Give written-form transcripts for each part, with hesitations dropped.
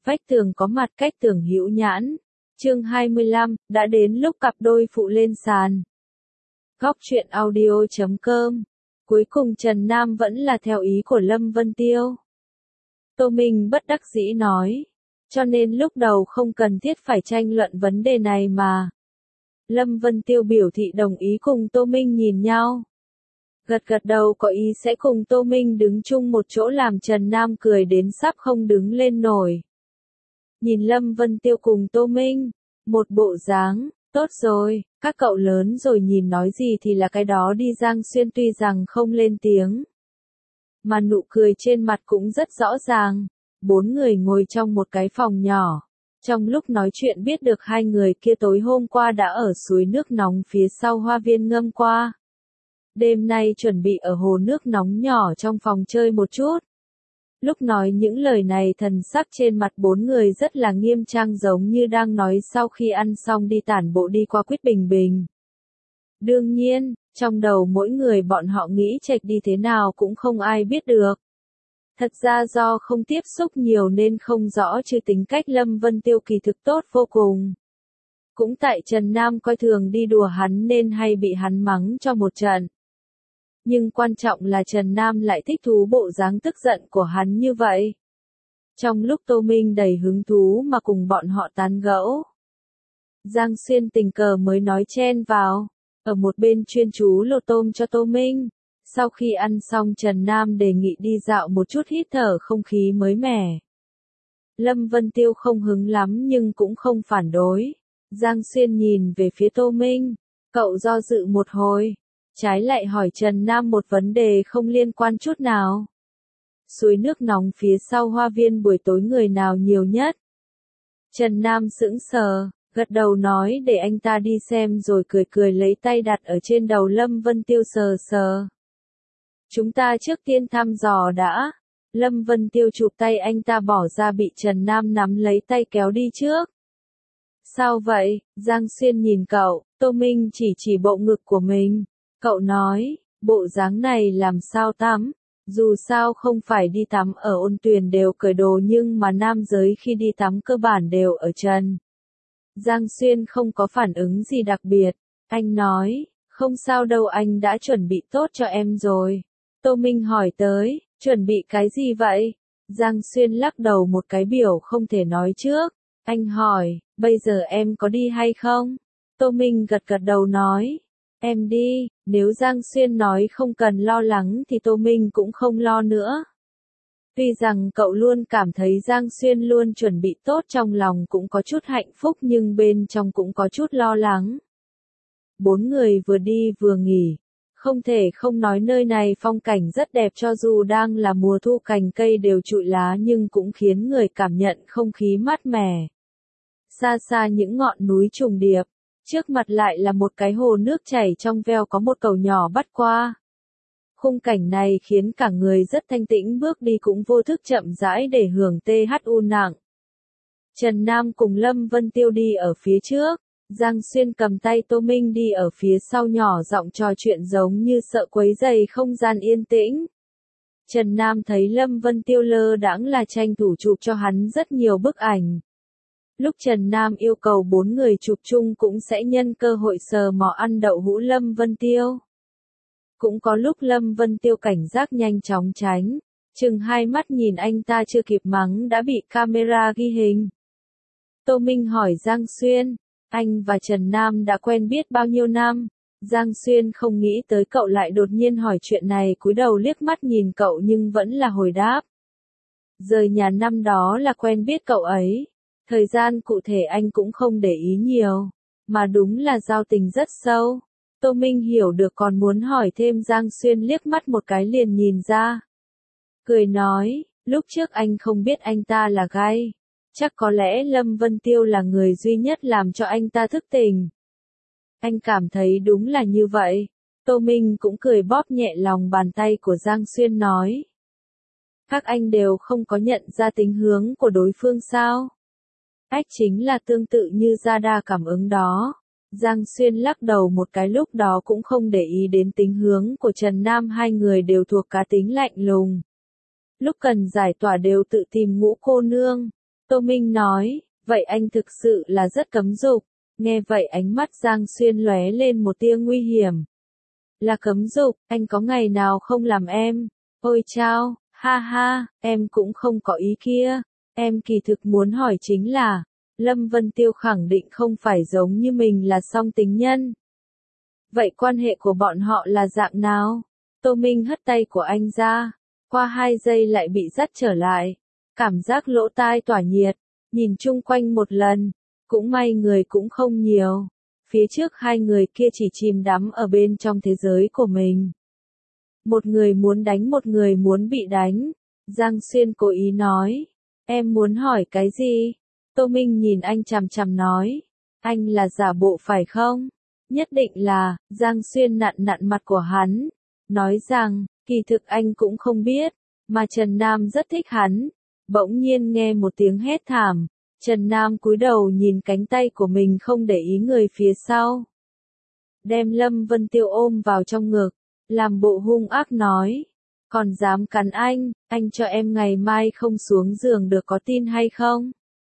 Vách tường có mặt cách tường hữu nhãn. Chương 25, đã đến lúc cặp đôi phụ lên sàn. Góc truyện audio.com. Cuối cùng Trần Nam vẫn là theo ý của Lâm Vân Tiêu. Tô Minh bất đắc dĩ nói. Cho nên lúc đầu không cần thiết phải tranh luận vấn đề này mà. Lâm Vân Tiêu biểu thị đồng ý cùng Tô Minh nhìn nhau. Gật gật đầu có ý sẽ cùng Tô Minh đứng chung một chỗ làm Trần Nam cười đến sắp không đứng lên nổi. Nhìn Lâm Vân Tiêu cùng Tô Minh, một bộ dáng, tốt rồi, các cậu lớn rồi nhìn nói gì thì là cái đó đi. Giang Xuyên tuy rằng không lên tiếng, mà nụ cười trên mặt cũng rất rõ ràng. Bốn người ngồi trong một cái phòng nhỏ. Trong lúc nói chuyện biết được hai người kia tối hôm qua đã ở suối nước nóng phía sau hoa viên ngâm qua. Đêm nay chuẩn bị ở hồ nước nóng nhỏ trong phòng chơi một chút. Lúc nói những lời này thần sắc trên mặt bốn người rất là nghiêm trang giống như đang nói sau khi ăn xong đi tản bộ đi qua Quýt Bình Bình. Đương nhiên, trong đầu mỗi người bọn họ nghĩ chệch đi thế nào cũng không ai biết được. Thật ra do không tiếp xúc nhiều nên không rõ chứ tính cách Lâm Vân Tiêu kỳ thực tốt vô cùng. Cũng tại Trần Nam coi thường đi đùa hắn nên hay bị hắn mắng cho một trận. Nhưng quan trọng là Trần Nam lại thích thú bộ dáng tức giận của hắn như vậy. Trong lúc Tô Minh đầy hứng thú mà cùng bọn họ tán gẫu, Giang Xuyên tình cờ mới nói chen vào, ở một bên chuyên chú lột tôm cho Tô Minh. Sau khi ăn xong Trần Nam đề nghị đi dạo một chút hít thở không khí mới mẻ. Lâm Vân Tiêu không hứng lắm nhưng cũng không phản đối. Giang Xuyên nhìn về phía Tô Minh, cậu do dự một hồi, trái lại hỏi Trần Nam một vấn đề không liên quan chút nào. Suối nước nóng phía sau hoa viên buổi tối người nào nhiều nhất? Trần Nam sững sờ, gật đầu nói để anh ta đi xem rồi cười cười lấy tay đặt ở trên đầu Lâm Vân Tiêu sờ sờ. Chúng ta trước tiên thăm dò đã. Lâm Vân Tiêu chụp tay anh ta bỏ ra bị Trần Nam nắm lấy tay kéo đi trước. Sao vậy? Giang Xuyên nhìn cậu, Tô Minh chỉ bộ ngực của mình. Cậu nói, bộ dáng này làm sao tắm? Dù sao không phải đi tắm ở ôn tuyền đều cởi đồ nhưng mà nam giới khi đi tắm cơ bản đều ở trần. Giang Xuyên không có phản ứng gì đặc biệt. Anh nói, không sao đâu anh đã chuẩn bị tốt cho em rồi. Tô Minh hỏi tới, chuẩn bị cái gì vậy? Giang Xuyên lắc đầu một cái biểu không thể nói trước. Anh hỏi, bây giờ em có đi hay không? Tô Minh gật gật đầu nói, em đi. Nếu Giang Xuyên nói không cần lo lắng thì Tô Minh cũng không lo nữa. Tuy rằng cậu luôn cảm thấy Giang Xuyên luôn chuẩn bị tốt trong lòng cũng có chút hạnh phúc nhưng bên trong cũng có chút lo lắng. Bốn người vừa đi vừa nghỉ. Không thể không nói nơi này phong cảnh rất đẹp cho dù đang là mùa thu cành cây đều trụi lá nhưng cũng khiến người cảm nhận không khí mát mẻ. Xa xa những ngọn núi trùng điệp, trước mặt lại là một cái hồ nước chảy trong veo có một cầu nhỏ bắt qua. Khung cảnh này khiến cả người rất thanh tĩnh bước đi cũng vô thức chậm rãi để hưởng THU nặng. Trần Nam cùng Lâm Vân Tiêu đi ở phía trước. Giang Xuyên cầm tay Tô Minh đi ở phía sau nhỏ giọng trò chuyện giống như sợ quấy rầy không gian yên tĩnh. Trần Nam thấy Lâm Vân Tiêu lơ đãng là tranh thủ chụp cho hắn rất nhiều bức ảnh. Lúc Trần Nam yêu cầu bốn người chụp chung cũng sẽ nhân cơ hội sờ mò ăn đậu hũ Lâm Vân Tiêu. Cũng có lúc Lâm Vân Tiêu cảnh giác nhanh chóng tránh, chừng hai mắt nhìn anh ta chưa kịp mắng đã bị camera ghi hình. Tô Minh hỏi Giang Xuyên, anh và Trần Nam đã quen biết bao nhiêu năm? Giang Xuyên không nghĩ tới cậu lại đột nhiên hỏi chuyện này, cúi đầu liếc mắt nhìn cậu nhưng vẫn là hồi đáp. Rời nhà năm đó là quen biết cậu ấy. Thời gian cụ thể anh cũng không để ý nhiều, mà đúng là giao tình rất sâu. Tô Minh hiểu được còn muốn hỏi thêm. Giang Xuyên liếc mắt một cái liền nhìn ra. Cười nói, lúc trước anh không biết anh ta là gay. Chắc có lẽ Lâm Vân Tiêu là người duy nhất làm cho anh ta thức tỉnh. Anh cảm thấy đúng là như vậy. Tô Minh cũng cười bóp nhẹ lòng bàn tay của Giang Xuyên nói. Các anh đều không có nhận ra tính hướng của đối phương sao? Ách chính là tương tự như radar cảm ứng đó. Giang Xuyên lắc đầu một cái, lúc đó cũng không để ý đến tính hướng của Trần Nam, hai người đều thuộc cá tính lạnh lùng. Lúc cần giải tỏa đều tự tìm ngũ cô nương. Tô Minh nói, vậy anh thực sự là rất cấm dục. Nghe vậy ánh mắt Giang Xuyên lóe lên một tia nguy hiểm. Là cấm dục, anh có ngày nào không làm em? Ôi chao, ha ha, em cũng không có ý kia. Em kỳ thực muốn hỏi chính là, Lâm Vân Tiêu khẳng định không phải giống như mình là song tính nhân. Vậy quan hệ của bọn họ là dạng nào? Tô Minh hất tay của anh ra, qua 2 giây lại bị dắt trở lại. Cảm giác lỗ tai tỏa nhiệt, nhìn chung quanh một lần, cũng may người cũng không nhiều. Phía trước 2 người kia chỉ chìm đắm ở bên trong thế giới của mình. Một người muốn đánh, một người muốn bị đánh. Giang Xuyên cố ý nói, em muốn hỏi cái gì? Tô Minh nhìn anh chằm chằm nói, anh là giả bộ phải không? Nhất định là. Giang Xuyên nặn nặn mặt của hắn, nói rằng, kỳ thực anh cũng không biết, mà Trần Nam rất thích hắn. Bỗng nhiên nghe một tiếng hét thảm, Trần Nam cúi đầu nhìn cánh tay của mình không để ý người phía sau. Đem Lâm Vân Tiêu ôm vào trong ngực, làm bộ hung ác nói, còn dám cắn anh cho em ngày mai không xuống giường được, có tin hay không?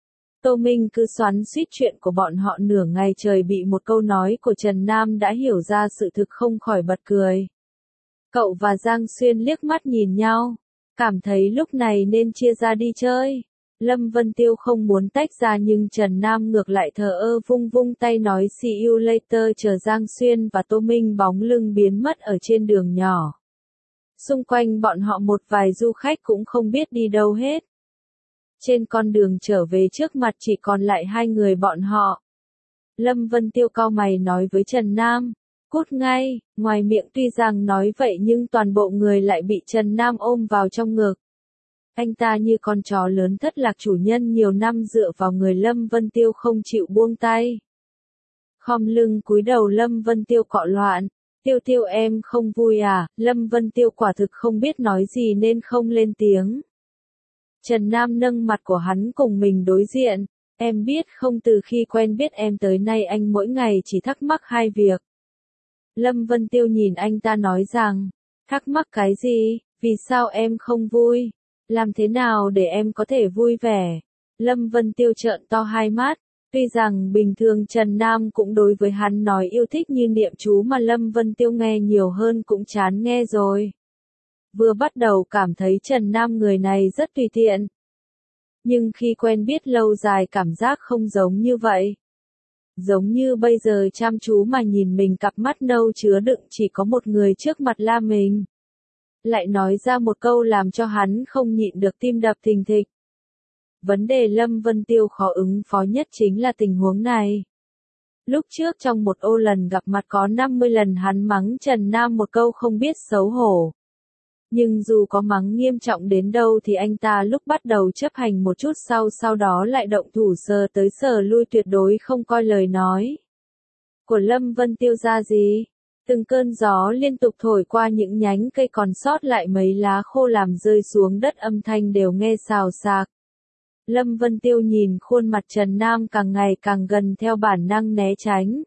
Tô Minh cứ xoắn xuýt chuyện của bọn họ nửa ngày trời, bị một câu nói của Trần Nam đã hiểu ra sự thực không khỏi bật cười. Cậu và Giang Xuyên liếc mắt nhìn nhau, cảm thấy lúc này nên chia ra đi chơi. Lâm Vân Tiêu không muốn tách ra nhưng Trần Nam ngược lại thờ ơ vung vung tay nói see you later, chờ Giang Xuyên và Tô Minh bóng lưng biến mất ở trên đường nhỏ. Xung quanh bọn họ một vài du khách cũng không biết đi đâu hết. Trên con đường trở về trước mặt chỉ còn lại 2 người bọn họ. Lâm Vân Tiêu cau mày nói với Trần Nam, cút ngay, ngoài miệng tuy rằng nói vậy nhưng toàn bộ người lại bị Trần Nam ôm vào trong ngực. Anh ta như con chó lớn thất lạc chủ nhân nhiều năm dựa vào người Lâm Vân Tiêu không chịu buông tay. Khom lưng cúi đầu Lâm Vân Tiêu cọ loạn, Tiêu Tiêu em không vui à? Lâm Vân Tiêu quả thực không biết nói gì nên không lên tiếng. Trần Nam nâng mặt của hắn cùng mình đối diện, em biết không, từ khi quen biết em tới nay anh mỗi ngày chỉ thắc mắc 2 việc. Lâm Vân Tiêu nhìn anh ta nói rằng, thắc mắc cái gì, vì sao em không vui, làm thế nào để em có thể vui vẻ? Lâm Vân Tiêu trợn to 2 mắt, tuy rằng bình thường Trần Nam cũng đối với hắn nói yêu thích như niệm chú mà Lâm Vân Tiêu nghe nhiều hơn cũng chán nghe rồi. Vừa bắt đầu cảm thấy Trần Nam người này rất tùy tiện. Nhưng khi quen biết lâu dài cảm giác không giống như vậy. Giống như bây giờ chăm chú mà nhìn mình, cặp mắt nâu chứa đựng chỉ có một người trước mặt là mình. Lại nói ra một câu làm cho hắn không nhịn được tim đập thình thịch. Vấn đề Lâm Vân Tiêu khó ứng phó nhất chính là tình huống này. Lúc trước trong một ô lần gặp mặt có 50 lần hắn mắng Trần Nam một câu không biết xấu hổ. Nhưng dù có mắng nghiêm trọng đến đâu thì anh ta lúc bắt đầu chấp hành một chút, sau đó lại động thủ sờ tới sờ lui, tuyệt đối không coi lời nói của Lâm Vân Tiêu ra gì. Từng cơn gió liên tục thổi qua những nhánh cây còn sót lại mấy lá khô làm rơi xuống đất, âm thanh đều nghe xào xạc. Lâm Vân Tiêu nhìn khuôn mặt Trần Nam càng ngày càng gần, theo bản năng né tránh.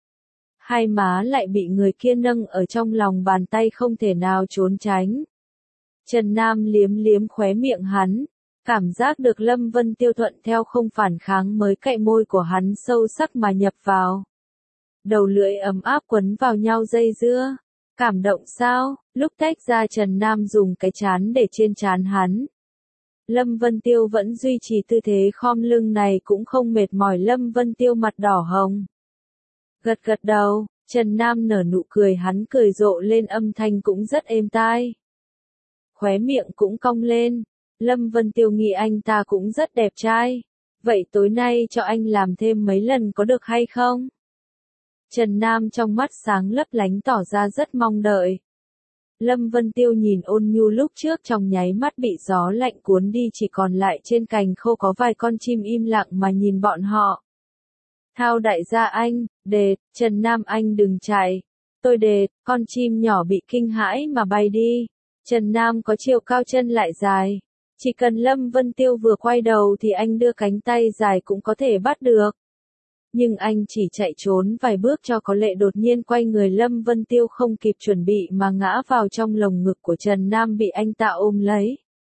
2 má lại bị người kia nâng ở trong lòng bàn tay, không thể nào trốn tránh. Trần Nam liếm liếm khóe miệng hắn, cảm giác được Lâm Vân Tiêu thuận theo không phản kháng mới cạy môi của hắn sâu sắc mà nhập vào. Đầu lưỡi ấm áp quấn vào nhau dây dưa. Cảm động sao? Lúc tách ra Trần Nam dùng cái trán để trên trán hắn. Lâm Vân Tiêu vẫn duy trì tư thế khom lưng này cũng không mệt mỏi. Lâm Vân Tiêu mặt đỏ hồng. Gật gật đầu, Trần Nam nở nụ cười, hắn cười rộ lên, âm thanh cũng rất êm tai. Khóe miệng cũng cong lên. Lâm Vân Tiêu nghĩ anh ta cũng rất đẹp trai. Vậy tối nay cho anh làm thêm mấy lần có được hay không? Trần Nam trong mắt sáng lấp lánh tỏ ra rất mong đợi. Lâm Vân Tiêu nhìn ôn nhu lúc trước trong nháy mắt bị gió lạnh cuốn đi, chỉ còn lại trên cành khô có vài con chim im lặng mà nhìn bọn họ. Thao đại gia anh, đệt, Trần Nam anh đừng chạy. Tôi đệt, con chim nhỏ bị kinh hãi mà bay đi. Trần Nam có chiều cao chân lại dài. Chỉ cần Lâm Vân Tiêu vừa quay đầu thì anh đưa cánh tay dài cũng có thể bắt được. Nhưng anh chỉ chạy trốn vài bước cho có lệ, đột nhiên quay người, Lâm Vân Tiêu không kịp chuẩn bị mà ngã vào trong lồng ngực của Trần Nam, bị anh ta ôm lấy.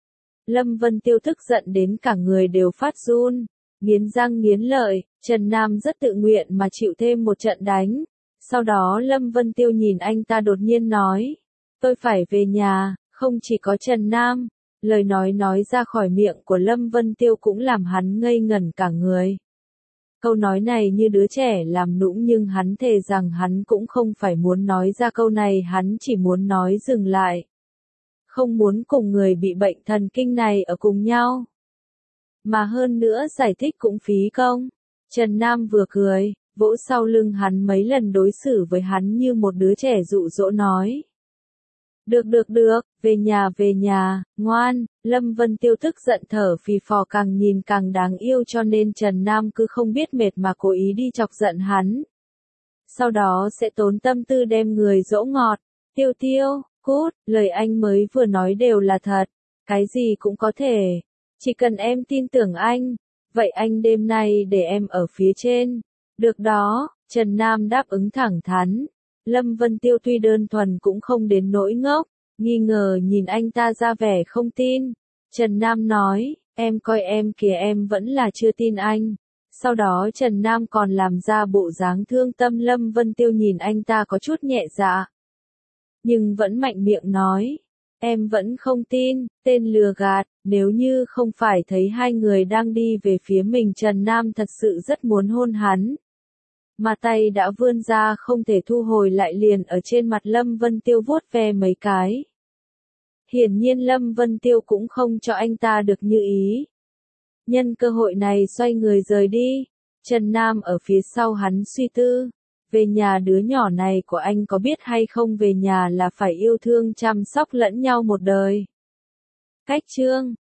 Lâm Vân Tiêu tức giận đến cả người đều phát run, nghiến răng nghiến lợi, Trần Nam rất tự nguyện mà chịu thêm một trận đánh. Sau đó Lâm Vân Tiêu nhìn anh ta đột nhiên nói, tôi phải về nhà, không chỉ có Trần Nam. Lời nói ra khỏi miệng của Lâm Vân Tiêu cũng làm hắn ngây ngẩn cả người. Câu nói này như đứa trẻ làm nũng nhưng hắn thề rằng hắn cũng không phải muốn nói ra câu này, hắn chỉ muốn nói dừng lại. Không muốn cùng người bị bệnh thần kinh này ở cùng nhau. Mà hơn nữa giải thích cũng phí công. Trần Nam vừa cười, vỗ sau lưng hắn mấy lần đối xử với hắn như một đứa trẻ dụ dỗ nói. Được, về nhà, ngoan. Lâm Vân Tiêu tức giận thở phì phò càng nhìn càng đáng yêu cho nên Trần Nam cứ không biết mệt mà cố ý đi chọc giận hắn. Sau đó sẽ tốn tâm tư đem người dỗ ngọt. Tiêu, cút, lời anh mới vừa nói đều là thật. Cái gì cũng có thể. Chỉ cần em tin tưởng anh. Vậy anh đêm nay để em ở phía trên. Được đó, Trần Nam đáp ứng thẳng thắn. Lâm Vân Tiêu tuy đơn thuần cũng không đến nỗi ngốc, nghi ngờ nhìn anh ta ra vẻ không tin. Trần Nam nói, em coi em kìa, em vẫn là chưa tin anh. Sau đó Trần Nam còn làm ra bộ dáng thương tâm. Lâm Vân Tiêu nhìn anh ta có chút nhẹ dạ, nhưng vẫn mạnh miệng nói, em vẫn không tin, tên lừa gạt. Nếu như không phải thấy hai người đang đi về phía mình, Trần Nam thật sự rất muốn hôn hắn. Mà tay đã vươn ra không thể thu hồi lại, liền ở trên mặt Lâm Vân Tiêu vuốt ve mấy cái. Hiển nhiên Lâm Vân Tiêu cũng không cho anh ta được như ý. Nhân cơ hội này xoay người rời đi. Trần Nam ở phía sau hắn suy tư. Về nhà, đứa nhỏ này của anh có biết hay không, về nhà là phải yêu thương chăm sóc lẫn nhau một đời. Cách chương